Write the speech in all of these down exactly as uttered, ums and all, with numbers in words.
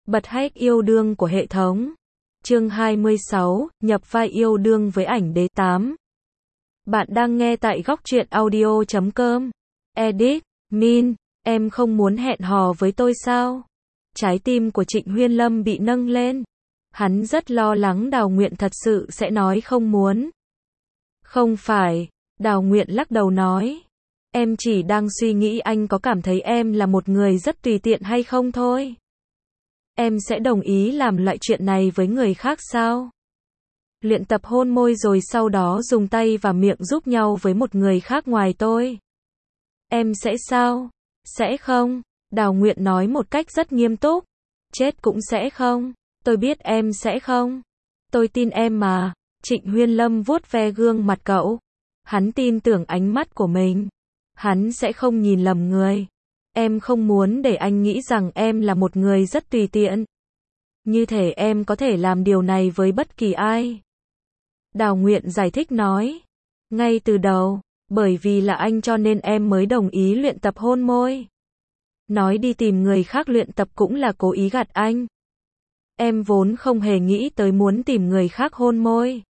Bật hack yêu đương của hệ thống. Chương hai mươi sáu, nhập vai yêu đương với ảnh đế tám. Bạn đang nghe tại góc truyện audio chấm com. Edit, Min, em không muốn hẹn hò với tôi sao? Trái tim của Trịnh Huyên Lâm bị nâng lên. Hắn rất lo lắng Đào Nguyện thật sự sẽ nói không muốn. Không phải, Đào Nguyện lắc đầu nói. Em chỉ đang suy nghĩ anh có cảm thấy em là một người rất tùy tiện hay không thôi. Em sẽ đồng ý làm loại chuyện này với người khác sao? Luyện tập hôn môi rồi sau đó dùng tay và miệng giúp nhau với một người khác ngoài tôi. Em sẽ sao? Sẽ không? Đào Nguyện nói một cách rất nghiêm túc. Chết cũng sẽ không. Tôi biết em sẽ không. Tôi tin em mà. Trịnh Huyên Lâm vuốt ve gương mặt cậu. Hắn tin tưởng ánh mắt của mình. Hắn sẽ không nhìn lầm người. Em không muốn để anh nghĩ rằng em là một người rất tùy tiện. Như thể em có thể làm điều này với bất kỳ ai. Đào Nguyện giải thích nói. Ngay từ đầu, bởi vì là anh cho nên em mới đồng ý luyện tập hôn môi. Nói đi tìm người khác luyện tập cũng là cố ý gạt anh. Em vốn không hề nghĩ tới muốn tìm người khác hôn môi.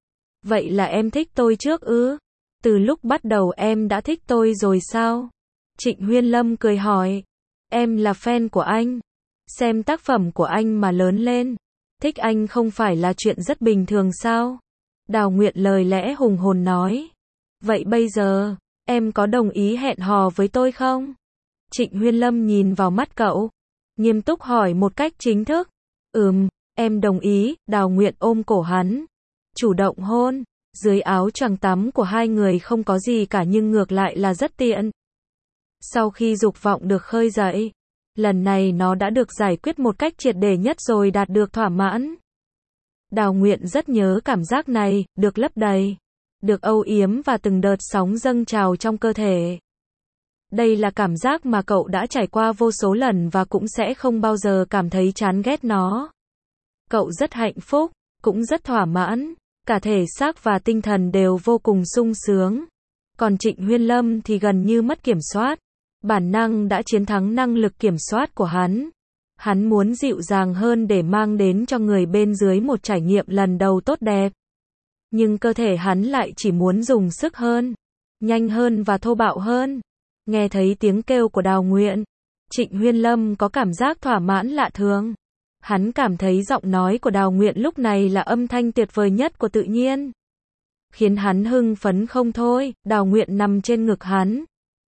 Vậy là em thích tôi trước ư? Từ lúc bắt đầu em đã thích tôi rồi sao? Trịnh Huyên Lâm cười hỏi. Em là fan của anh. Xem tác phẩm của anh mà lớn lên. Thích anh không phải là chuyện rất bình thường sao? Đào Nguyện lời lẽ hùng hồn nói. Vậy bây giờ, em có đồng ý hẹn hò với tôi không? Trịnh Huyên Lâm nhìn vào mắt cậu. Nghiêm túc hỏi một cách chính thức. Ừm, em đồng ý. Đào Nguyện ôm cổ hắn. Chủ động hôn. Dưới áo choàng tắm của hai người không có gì cả nhưng ngược lại là rất tiện. Sau khi dục vọng được khơi dậy, lần này nó đã được giải quyết một cách triệt để nhất rồi đạt được thỏa mãn. Đào Nguyện rất nhớ cảm giác này, được lấp đầy, được âu yếm và từng đợt sóng dâng trào trong cơ thể. Đây là cảm giác mà cậu đã trải qua vô số lần và cũng sẽ không bao giờ cảm thấy chán ghét nó. Cậu rất hạnh phúc, cũng rất thỏa mãn, cả thể xác và tinh thần đều vô cùng sung sướng. Còn Trịnh Huyên Lâm thì gần như mất kiểm soát. Bản năng đã chiến thắng năng lực kiểm soát của hắn. Hắn muốn dịu dàng hơn để mang đến cho người bên dưới một trải nghiệm lần đầu tốt đẹp. Nhưng cơ thể hắn lại chỉ muốn dùng sức hơn, nhanh hơn và thô bạo hơn. Nghe thấy tiếng kêu của Đào Nguyện, Trịnh Huyên Lâm có cảm giác thỏa mãn lạ thường. Hắn cảm thấy giọng nói của Đào Nguyện lúc này là âm thanh tuyệt vời nhất của tự nhiên. Khiến hắn hưng phấn không thôi. Đào Nguyện nằm trên ngực hắn.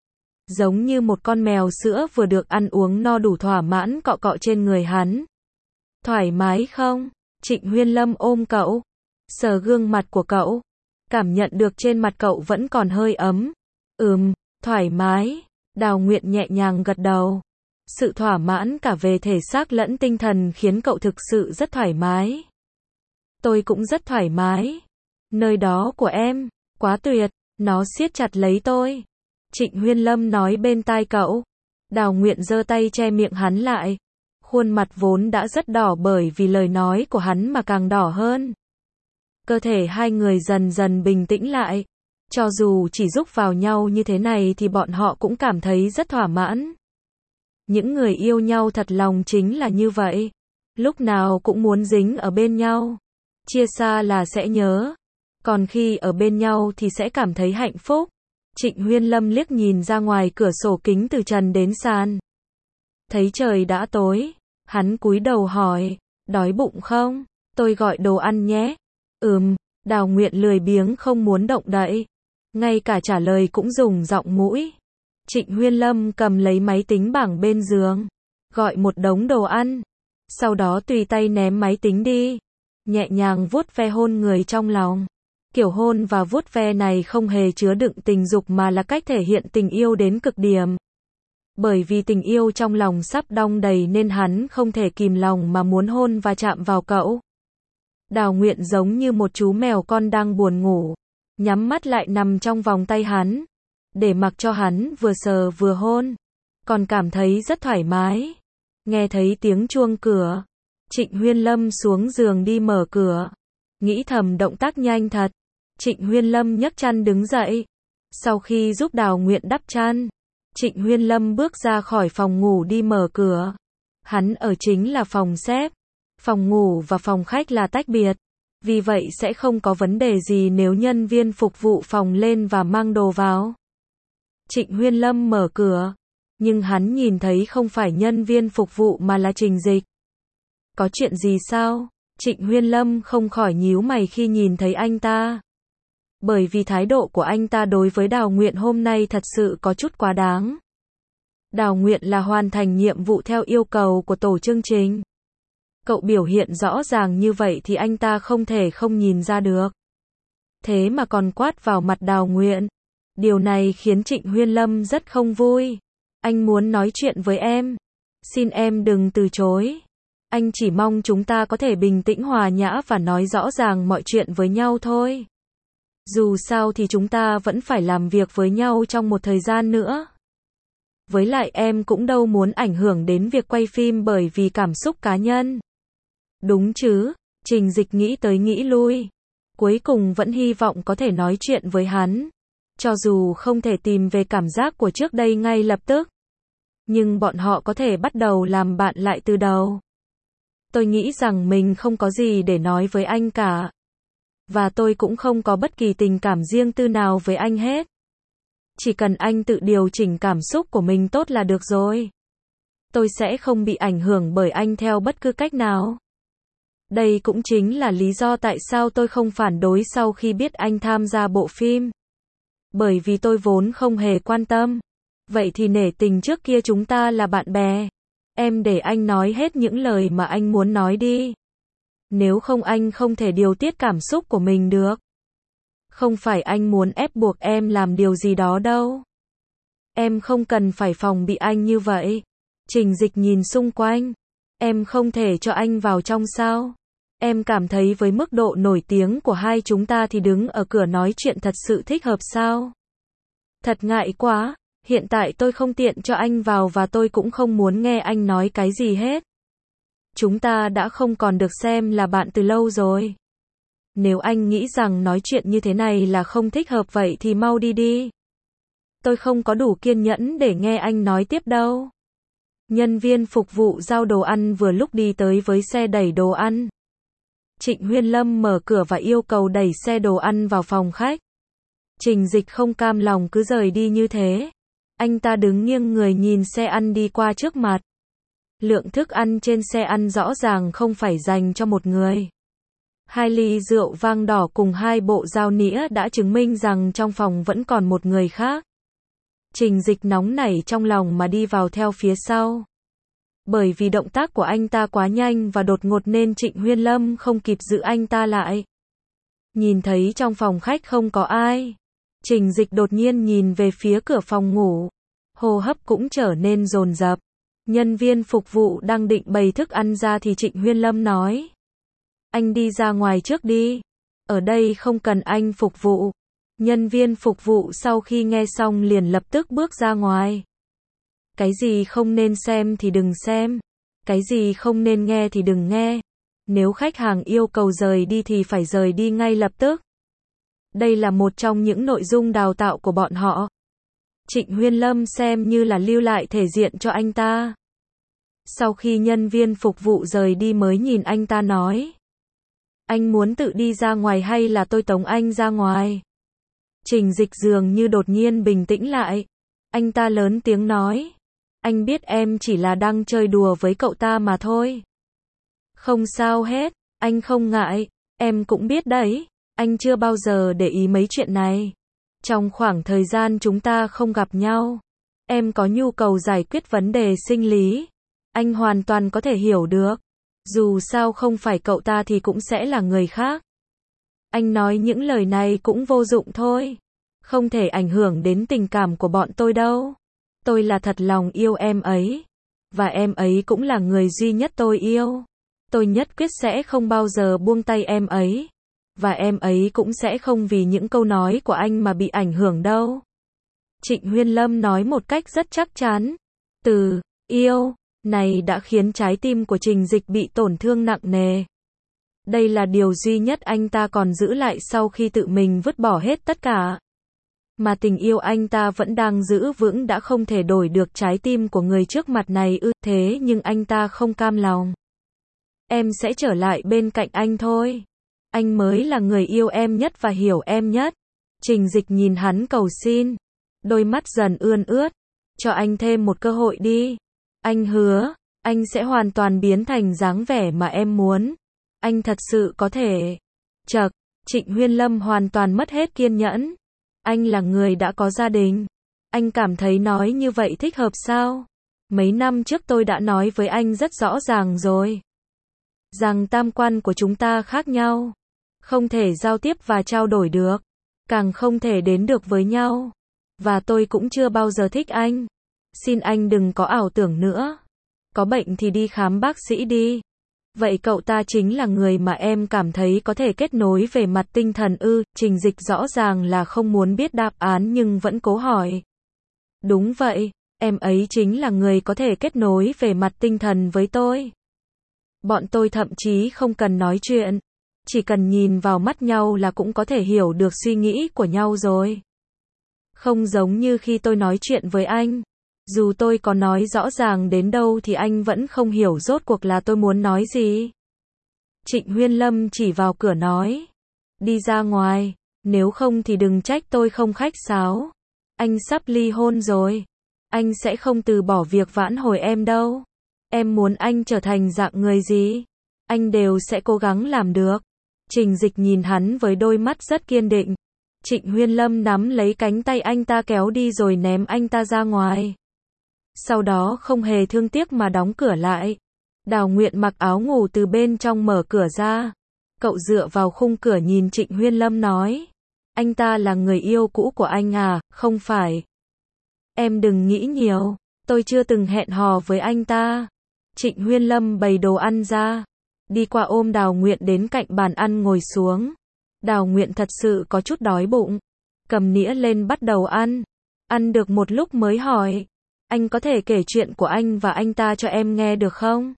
Giống như một con mèo sữa vừa được ăn uống no đủ thỏa mãn cọ cọ trên người hắn. Thoải mái không? Trịnh Huyên Lâm ôm cậu. Sờ gương mặt của cậu. Cảm nhận được trên mặt cậu vẫn còn hơi ấm. Ừm, thoải mái. Đào Nguyện nhẹ nhàng gật đầu. Sự thỏa mãn cả về thể xác lẫn tinh thần khiến cậu thực sự rất thoải mái. Tôi cũng rất thoải mái. Nơi đó của em, quá tuyệt. Nó siết chặt lấy tôi. Trịnh Huyên Lâm nói bên tai cậu. Đào Nguyện giơ tay che miệng hắn lại. Khuôn mặt vốn đã rất đỏ bởi vì lời nói của hắn mà càng đỏ hơn. Cơ thể hai người dần dần bình tĩnh lại. Cho dù chỉ rúc vào nhau như thế này thì bọn họ cũng cảm thấy rất thỏa mãn. Những người yêu nhau thật lòng chính là như vậy. Lúc nào cũng muốn dính ở bên nhau. Chia xa là sẽ nhớ. Còn khi ở bên nhau thì sẽ cảm thấy hạnh phúc. Trịnh Huyên Lâm liếc nhìn ra ngoài cửa sổ kính từ trần đến sàn. Thấy trời đã tối, hắn cúi đầu hỏi, đói bụng không? Tôi gọi đồ ăn nhé. Ừm, Đào Nguyện lười biếng không muốn động đậy. Ngay cả trả lời cũng dùng giọng mũi. Trịnh Huyên Lâm cầm lấy máy tính bảng bên giường. Gọi một đống đồ ăn. Sau đó tùy tay ném máy tính đi. Nhẹ nhàng vuốt ve hôn người trong lòng. Kiểu hôn và vuốt ve này không hề chứa đựng tình dục mà là cách thể hiện tình yêu đến cực điểm. Bởi vì tình yêu trong lòng sắp đong đầy nên hắn không thể kìm lòng mà muốn hôn và chạm vào cậu. Đào Nguyện giống như một chú mèo con đang buồn ngủ. Nhắm mắt lại nằm trong vòng tay hắn. Để mặc cho hắn vừa sờ vừa hôn. Còn cảm thấy rất thoải mái. Nghe thấy tiếng chuông cửa. Trịnh Huyên Lâm xuống giường đi mở cửa. Nghĩ thầm động tác nhanh thật. Trịnh Huyên Lâm nhấc chăn đứng dậy. Sau khi giúp Đào Nguyện đắp chăn, Trịnh Huyên Lâm bước ra khỏi phòng ngủ đi mở cửa. Hắn ở chính là phòng xếp. Phòng ngủ và phòng khách là tách biệt. Vì vậy sẽ không có vấn đề gì nếu nhân viên phục vụ phòng lên và mang đồ vào. Trịnh Huyên Lâm mở cửa. Nhưng hắn nhìn thấy không phải nhân viên phục vụ mà là Trình Dịch. Có chuyện gì sao? Trịnh Huyên Lâm không khỏi nhíu mày khi nhìn thấy anh ta. Bởi vì thái độ của anh ta đối với Đào Nguyện hôm nay thật sự có chút quá đáng. Đào Nguyện là hoàn thành nhiệm vụ theo yêu cầu của tổ chương trình. Cậu biểu hiện rõ ràng như vậy thì anh ta không thể không nhìn ra được. Thế mà còn quát vào mặt Đào Nguyện. Điều này khiến Trịnh Huyên Lâm rất không vui. Anh muốn nói chuyện với em. Xin em đừng từ chối. Anh chỉ mong chúng ta có thể bình tĩnh hòa nhã và nói rõ ràng mọi chuyện với nhau thôi. Dù sao thì chúng ta vẫn phải làm việc với nhau trong một thời gian nữa. Với lại em cũng đâu muốn ảnh hưởng đến việc quay phim bởi vì cảm xúc cá nhân. Đúng chứ? Trình Dịch nghĩ tới nghĩ lui. Cuối cùng vẫn hy vọng có thể nói chuyện với hắn. Cho dù không thể tìm về cảm giác của trước đây ngay lập tức. Nhưng bọn họ có thể bắt đầu làm bạn lại từ đầu. Tôi nghĩ rằng mình không có gì để nói với anh cả. Và tôi cũng không có bất kỳ tình cảm riêng tư nào với anh hết. Chỉ cần anh tự điều chỉnh cảm xúc của mình tốt là được rồi. Tôi sẽ không bị ảnh hưởng bởi anh theo bất cứ cách nào. Đây cũng chính là lý do tại sao tôi không phản đối sau khi biết anh tham gia bộ phim. Bởi vì tôi vốn không hề quan tâm. Vậy thì nể tình trước kia chúng ta là bạn bè. Em để anh nói hết những lời mà anh muốn nói đi. Nếu không anh không thể điều tiết cảm xúc của mình được. Không phải anh muốn ép buộc em làm điều gì đó đâu. Em không cần phải phòng bị anh như vậy. Trình Dịch nhìn xung quanh. Em không thể cho anh vào trong sao? Em cảm thấy với mức độ nổi tiếng của hai chúng ta thì đứng ở cửa nói chuyện thật sự thích hợp sao? Thật ngại quá. Hiện tại tôi không tiện cho anh vào và tôi cũng không muốn nghe anh nói cái gì hết. Chúng ta đã không còn được xem là bạn từ lâu rồi. Nếu anh nghĩ rằng nói chuyện như thế này là không thích hợp vậy thì mau đi đi. Tôi không có đủ kiên nhẫn để nghe anh nói tiếp đâu. Nhân viên phục vụ giao đồ ăn vừa lúc đi tới với xe đẩy đồ ăn. Trịnh Huyên Lâm mở cửa và yêu cầu đẩy xe đồ ăn vào phòng khách. Trình Dịch không cam lòng cứ rời đi như thế. Anh ta đứng nghiêng người nhìn xe ăn đi qua trước mặt. Lượng thức ăn trên xe ăn rõ ràng không phải dành cho một người. Hai ly rượu vang đỏ cùng hai bộ dao nĩa đã chứng minh rằng trong phòng vẫn còn một người khác. Trình Dịch nóng nảy trong lòng mà đi vào theo phía sau. Bởi vì động tác của anh ta quá nhanh và đột ngột nên Trịnh Huyên Lâm không kịp giữ anh ta lại. Nhìn thấy trong phòng khách không có ai. Trình Dịch đột nhiên nhìn về phía cửa phòng ngủ. Hô hấp cũng trở nên dồn dập. Nhân viên phục vụ đang định bày thức ăn ra thì Trịnh Huyên Lâm nói. Anh đi ra ngoài trước đi. Ở đây không cần anh phục vụ. Nhân viên phục vụ sau khi nghe xong liền lập tức bước ra ngoài. Cái gì không nên xem thì đừng xem. Cái gì không nên nghe thì đừng nghe. Nếu khách hàng yêu cầu rời đi thì phải rời đi ngay lập tức. Đây là một trong những nội dung đào tạo của bọn họ. Trịnh Huyên Lâm xem như là lưu lại thể diện cho anh ta. Sau khi nhân viên phục vụ rời đi mới nhìn anh ta nói. Anh muốn tự đi ra ngoài hay là tôi tống anh ra ngoài? Trình Dịch dường như đột nhiên bình tĩnh lại. Anh ta lớn tiếng nói. Anh biết em chỉ là đang chơi đùa với cậu ta mà thôi. Không sao hết, anh không ngại, em cũng biết đấy, anh chưa bao giờ để ý mấy chuyện này. Trong khoảng thời gian chúng ta không gặp nhau, em có nhu cầu giải quyết vấn đề sinh lý. Anh hoàn toàn có thể hiểu được. Dù sao không phải cậu ta thì cũng sẽ là người khác. Anh nói những lời này cũng vô dụng thôi. Không thể ảnh hưởng đến tình cảm của bọn tôi đâu. Tôi là thật lòng yêu em ấy. Và em ấy cũng là người duy nhất tôi yêu. Tôi nhất quyết sẽ không bao giờ buông tay em ấy. Và em ấy cũng sẽ không vì những câu nói của anh mà bị ảnh hưởng đâu. Trịnh Huyên Lâm nói một cách rất chắc chắn. Từ yêu này đã khiến trái tim của Trình Dịch bị tổn thương nặng nề. Đây là điều duy nhất anh ta còn giữ lại sau khi tự mình vứt bỏ hết tất cả. Mà tình yêu anh ta vẫn đang giữ vững đã không thể đổi được trái tim của người trước mặt này ư, thế nhưng anh ta không cam lòng. Em sẽ trở lại bên cạnh anh thôi. Anh mới là người yêu em nhất và hiểu em nhất. Trình Dịch nhìn hắn cầu xin. Đôi mắt dần ươn ướt. Cho anh thêm một cơ hội đi. Anh hứa, anh sẽ hoàn toàn biến thành dáng vẻ mà em muốn. Anh thật sự có thể. Chậc, Trịnh Huyên Lâm hoàn toàn mất hết kiên nhẫn. Anh là người đã có gia đình. Anh cảm thấy nói như vậy thích hợp sao? Mấy năm trước tôi đã nói với anh rất rõ ràng rồi. Rằng tam quan của chúng ta khác nhau. Không thể giao tiếp và trao đổi được. Càng không thể đến được với nhau. Và tôi cũng chưa bao giờ thích anh. Xin anh đừng có ảo tưởng nữa. Có bệnh thì đi khám bác sĩ đi. Vậy cậu ta chính là người mà em cảm thấy có thể kết nối về mặt tinh thần ư? Trình Dịch rõ ràng là không muốn biết đáp án nhưng vẫn cố hỏi. Đúng vậy, em ấy chính là người có thể kết nối về mặt tinh thần với tôi. Bọn tôi thậm chí không cần nói chuyện. Chỉ cần nhìn vào mắt nhau là cũng có thể hiểu được suy nghĩ của nhau rồi. Không giống như khi tôi nói chuyện với anh. Dù tôi có nói rõ ràng đến đâu thì anh vẫn không hiểu rốt cuộc là tôi muốn nói gì. Trịnh Huyên Lâm chỉ vào cửa nói. Đi ra ngoài, nếu không thì đừng trách tôi không khách sáo. Anh sắp ly hôn rồi. Anh sẽ không từ bỏ việc vãn hồi em đâu. Em muốn anh trở thành dạng người gì? Anh đều sẽ cố gắng làm được. Trình Dịch nhìn hắn với đôi mắt rất kiên định. Trịnh Huyên Lâm nắm lấy cánh tay anh ta kéo đi rồi ném anh ta ra ngoài. Sau đó không hề thương tiếc mà đóng cửa lại. Đào Nguyện mặc áo ngủ từ bên trong mở cửa ra. Cậu dựa vào khung cửa nhìn Trịnh Huyên Lâm nói. Anh ta là người yêu cũ của anh à, không phải. Em đừng nghĩ nhiều, tôi chưa từng hẹn hò với anh ta. Trịnh Huyên Lâm bày đồ ăn ra. Đi qua ôm Đào Nguyện đến cạnh bàn ăn ngồi xuống. Đào Nguyện thật sự có chút đói bụng. Cầm nĩa lên bắt đầu ăn. Ăn được một lúc mới hỏi. Anh có thể kể chuyện của anh và anh ta cho em nghe được không?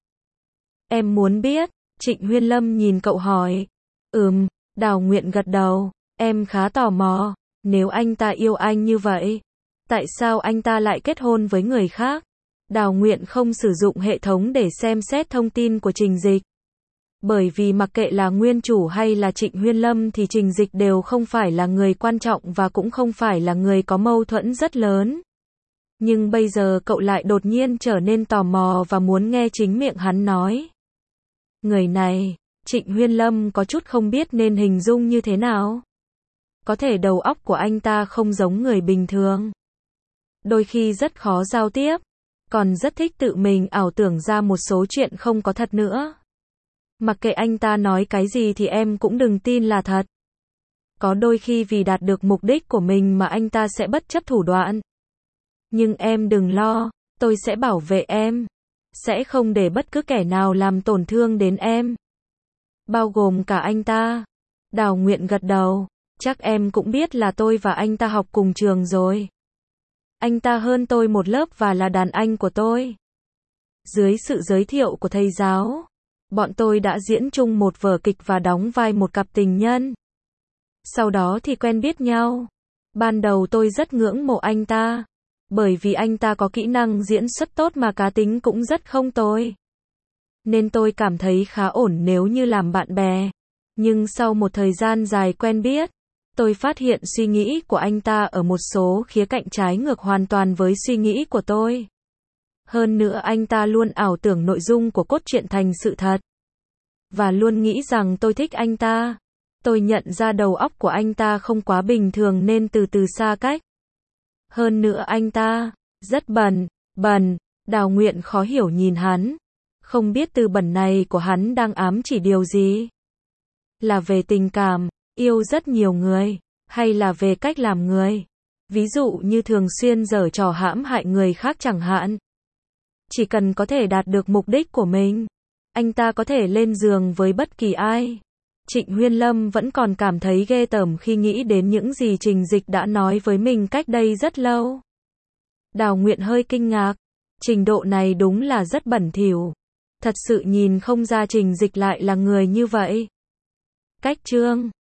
Em muốn biết. Trịnh Huyên Lâm nhìn cậu hỏi. Ừm, Đào Nguyện gật đầu. Em khá tò mò. Nếu anh ta yêu anh như vậy, tại sao anh ta lại kết hôn với người khác? Đào Nguyện không sử dụng hệ thống để xem xét thông tin của Trình Dịch. Bởi vì mặc kệ là nguyên chủ hay là Trịnh Huyên Lâm thì Trình Dịch đều không phải là người quan trọng và cũng không phải là người có mâu thuẫn rất lớn. Nhưng bây giờ cậu lại đột nhiên trở nên tò mò và muốn nghe chính miệng hắn nói. Người này, Trịnh Huyên Lâm có chút không biết nên hình dung như thế nào. Có thể đầu óc của anh ta không giống người bình thường. Đôi khi rất khó giao tiếp. Còn rất thích tự mình ảo tưởng ra một số chuyện không có thật nữa. Mặc kệ anh ta nói cái gì thì em cũng đừng tin là thật. Có đôi khi vì đạt được mục đích của mình mà anh ta sẽ bất chấp thủ đoạn. Nhưng em đừng lo, tôi sẽ bảo vệ em. Sẽ không để bất cứ kẻ nào làm tổn thương đến em. Bao gồm cả anh ta. Đào Nguyện gật đầu. Chắc em cũng biết là tôi và anh ta học cùng trường rồi. Anh ta hơn tôi một lớp và là đàn anh của tôi. Dưới sự giới thiệu của thầy giáo, bọn tôi đã diễn chung một vở kịch và đóng vai một cặp tình nhân. Sau đó thì quen biết nhau. Ban đầu tôi rất ngưỡng mộ anh ta. Bởi vì anh ta có kỹ năng diễn xuất tốt mà cá tính cũng rất không tồi. Nên tôi cảm thấy khá ổn nếu như làm bạn bè. Nhưng sau một thời gian dài quen biết, tôi phát hiện suy nghĩ của anh ta ở một số khía cạnh trái ngược hoàn toàn với suy nghĩ của tôi. Hơn nữa anh ta luôn ảo tưởng nội dung của cốt truyện thành sự thật. Và luôn nghĩ rằng tôi thích anh ta. Tôi nhận ra đầu óc của anh ta không quá bình thường nên từ từ xa cách. Hơn nữa anh ta rất bẩn, bẩn. Đào Nguyện khó hiểu nhìn hắn. Không biết từ bẩn này của hắn đang ám chỉ điều gì. Là về tình cảm, yêu rất nhiều người, hay là về cách làm người. Ví dụ như thường xuyên giở trò hãm hại người khác chẳng hạn. Chỉ cần có thể đạt được mục đích của mình, anh ta có thể lên giường với bất kỳ ai. Trịnh Huyên Lâm vẫn còn cảm thấy ghê tởm khi nghĩ đến những gì Trình Dịch đã nói với mình cách đây rất lâu. Đào Nguyện hơi kinh ngạc. Trình độ này đúng là rất bẩn thỉu. Thật sự nhìn không ra Trình Dịch lại là người như vậy. Cách chương